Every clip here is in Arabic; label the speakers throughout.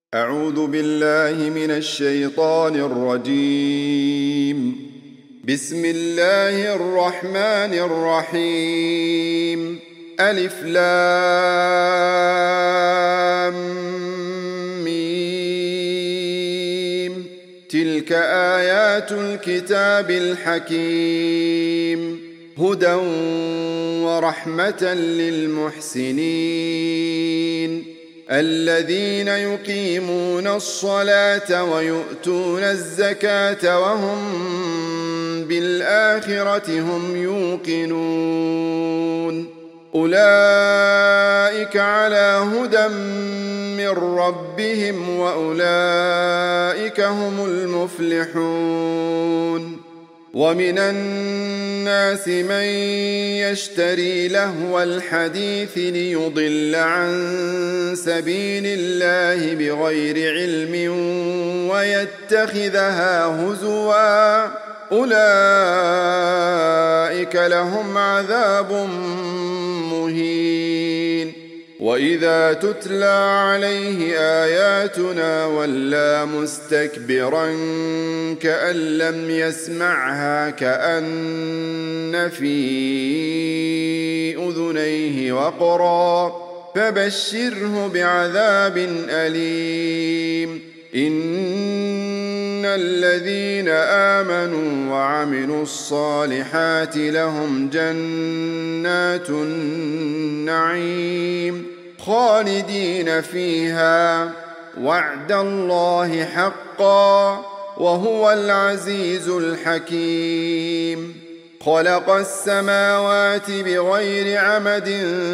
Speaker 1: أعوذ بالله من الشيطان الرجيم. بسم الله الرحمن الرحيم. ألف لام ميم. تلك آيات الكتاب الحكيم، هدى ورحمة للمحسنين الذين يقيمون الصلاة ويؤتون الزكاة وهم بالآخرة هم يوقنون. أولئك على هدى من ربهم وأولئك هم المفلحون. ومن الناس من يشتري لهو الحديث ليضل عن سبيل الله بغير علم ويتخذها هزوا، أولئك لهم عذاب مهين. وإذا تتلى عليه آياتنا ولى مستكبرا كأن لم يسمعها كأن في أذنيه وقرا، فبشره بعذاب أليم. إن الذين آمنوا وعملوا الصالحات لهم جنات النعيم خالدين فيها، وعد الله حقا وهو العزيز الحكيم. خلق السماوات بغير عمد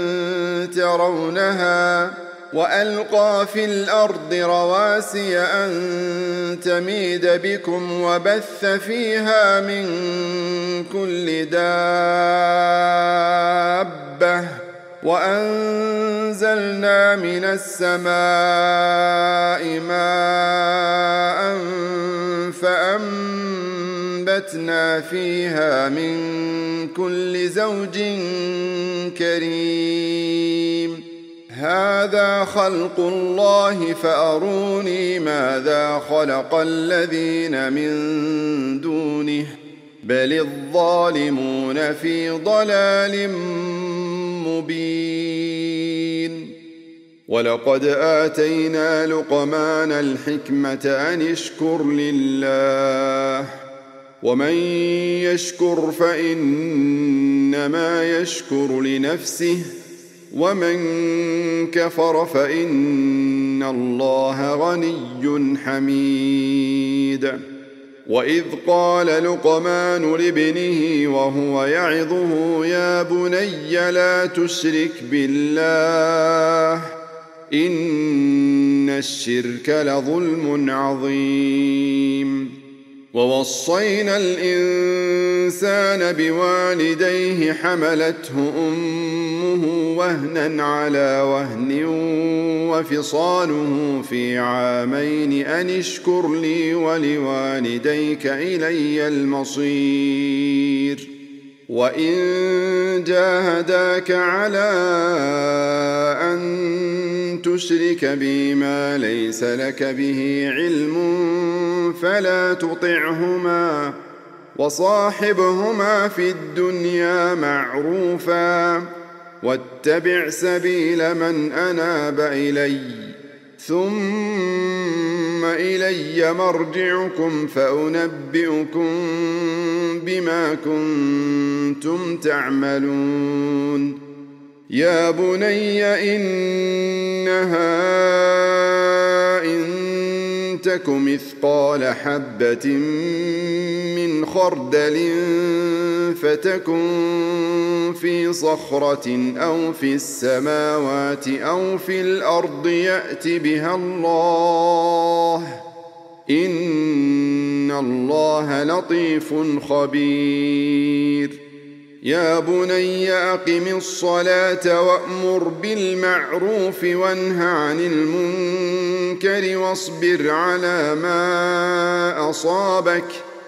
Speaker 1: ترونها وألقى في الأرض رواسي أن تميد بكم وبث فيها من كل دابة، وأنزلنا من السماء ماء فأنبتنا فيها من كل زوج كريم. هذا خلق الله فأروني ماذا خلق الذين من دونه، بل الظالمون في ضلال مبين. ولقد آتينا لقمان الحكمة أن اشكر لله، ومن يشكر فإنما يشكر لنفسه، ومن كفر فإن الله غني حميد. وإذ قال لقمان لابنه وهو يعظه يا بني لا تشرك بالله إن الشرك لظلم عظيم. ووصينا الإنسان بوالديه حملته أمه وهنا على وهن وفصاله في عامين أن اشكر لي ولوالديك إلي المصير. وإن جاهداك على أن تشرك بي ما ليس لك به علم فلا تطعهما، وصاحبهما في الدنيا معروفا، واتبع سبيل من أناب إلي، ثم إلي مرجعكم فأنبئكم بما كنتم تعملون. يا بني إنها إن تك مثقال حبة من خردل فتكن في صخرة أو في السماوات أو في الأرض يأت بها الله، إن الله لطيف خبير. يا بني أقم الصلاة وأمر بالمعروف وانه عن المنكر واصبر على ما أصابك،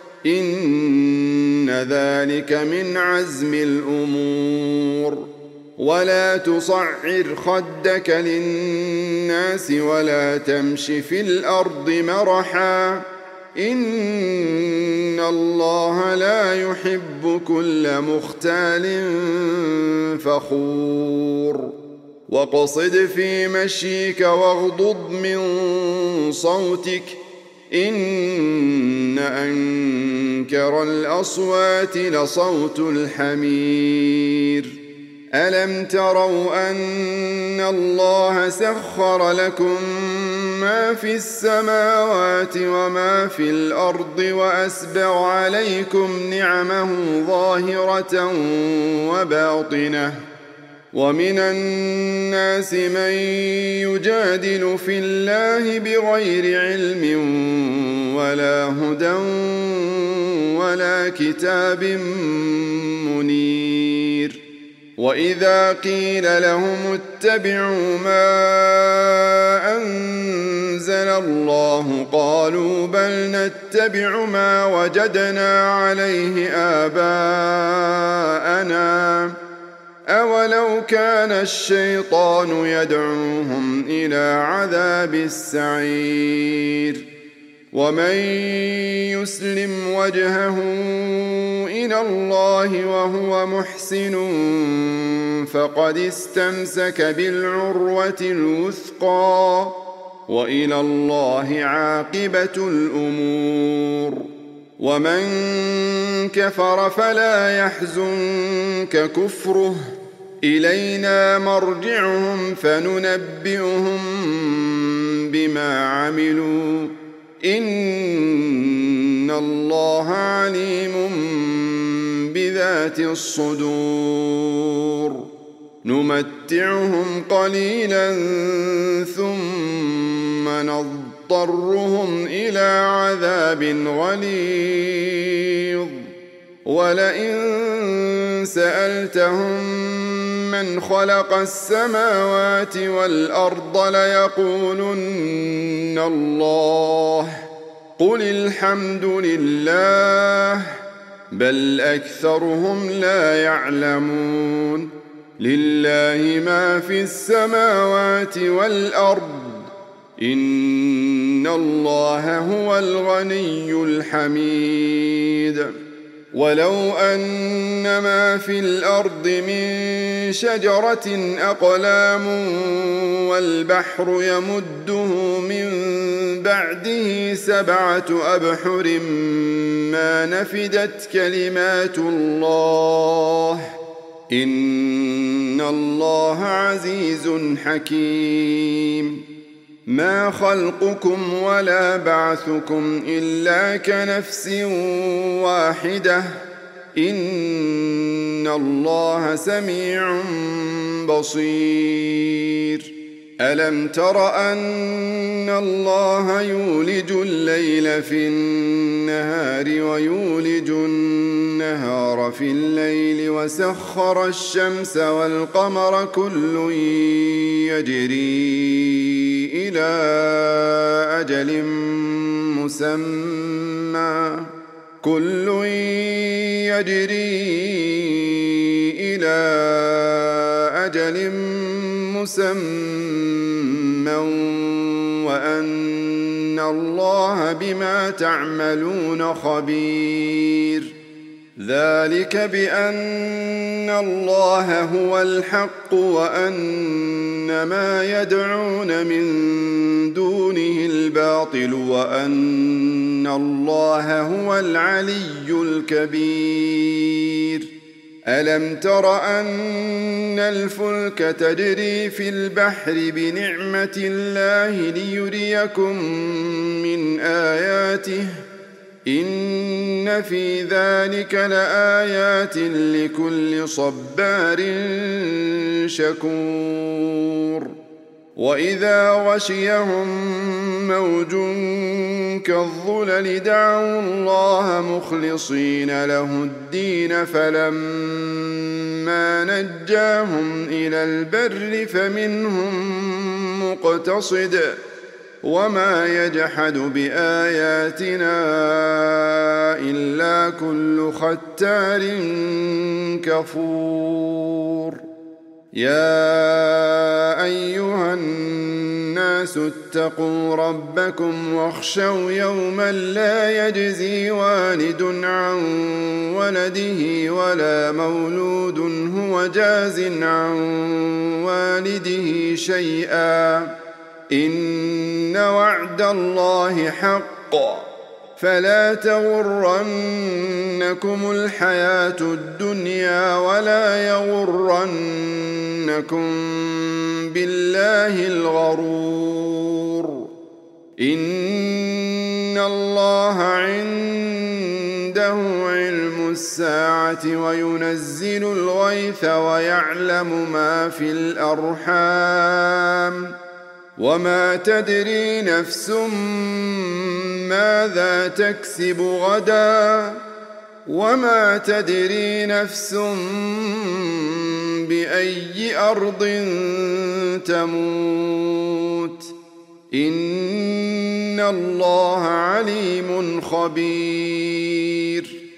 Speaker 1: إن ذلك من عزم الأمور. ولا تصعر خدك للناس ولا تمش في الأرض مرحا إن الله لا يحب كل مختال فخور واقصد في مشيك واغضض من صوتك إن أنكر الأصوات لصوت الحمير ألم تروا أن الله سخر لكم ما في السماوات وما في الأرض وأسبغ عليكم نعمه ظاهرة وباطنة ومن الناس من يجادل في الله بغير علم ولا هدى ولا كتاب منير وإذا قيل لهم اتبعوا ما أنزل الله قالوا بل نتبع ما وجدنا عليه آباءنا أولو كان الشيطان يدعوهم إلى عذاب السعير ومن يسلم وجهه إلى الله وهو محسن فقد استمسك بالعروة الوثقى وإلى الله عاقبة الأمور ومن كفر فلا يحزنك كفره إلينا مرجعهم فننبئهم بما عملوا إن الله عليم بذات الصدور نمتعهم قليلا ثم نضطرهم إلى عذاب غليظ ولئن سألتهم من خلق السماوات والأرض ليقولن الله قل الحمد لله بل أكثرهم لا يعلمون لله ما في السماوات والأرض إن الله هو الغني الحميد ولو أن ما في الأرض من شجرة أقلام والبحر يمده من بعده 7 أبحر ما نفدت كلمات الله إن الله عزيز حكيم ما خلقكم ولا بعثكم إلا كنفس واحدة إن الله سميع بصير ألم تر أن الله يولج الليل في النهار ويولج النهار في الليل وسخر الشمس والقمر كل يجري إلى أجل مسمى وأن الله بما تعملون خبير ذلك بأن الله هو الحق وأن ما يدعون من دونه الباطل وأن الله هو العلي الكبير ألم تر أن الفلك تجري في البحر بنعمة الله ليريكم من آياته إن في ذلك لآيات لكل صبار شكور وإذا غشيهم موج كالظلل دعوا الله مخلصين له الدين فلما نجاهم إلى البر فمنهم مقتصد وما يجحد بآياتنا إلا كل ختار كفور يا أيها الناس اتقوا ربكم واخشوا يوما لا يجزي والد عن ولده ولا مولود هو جاز عن والده شيئا إن وعد الله حق فلا تغرنكم الحياة الدنيا ولا يغرنكم بالله الغرور إن الله عنده علم الساعة وينزل الغيث ويعلم ما في الأرحام وما تدري نفس ماذا تكسب غدا وما تدري نفس بأي أرض تموت إن الله عليم خبير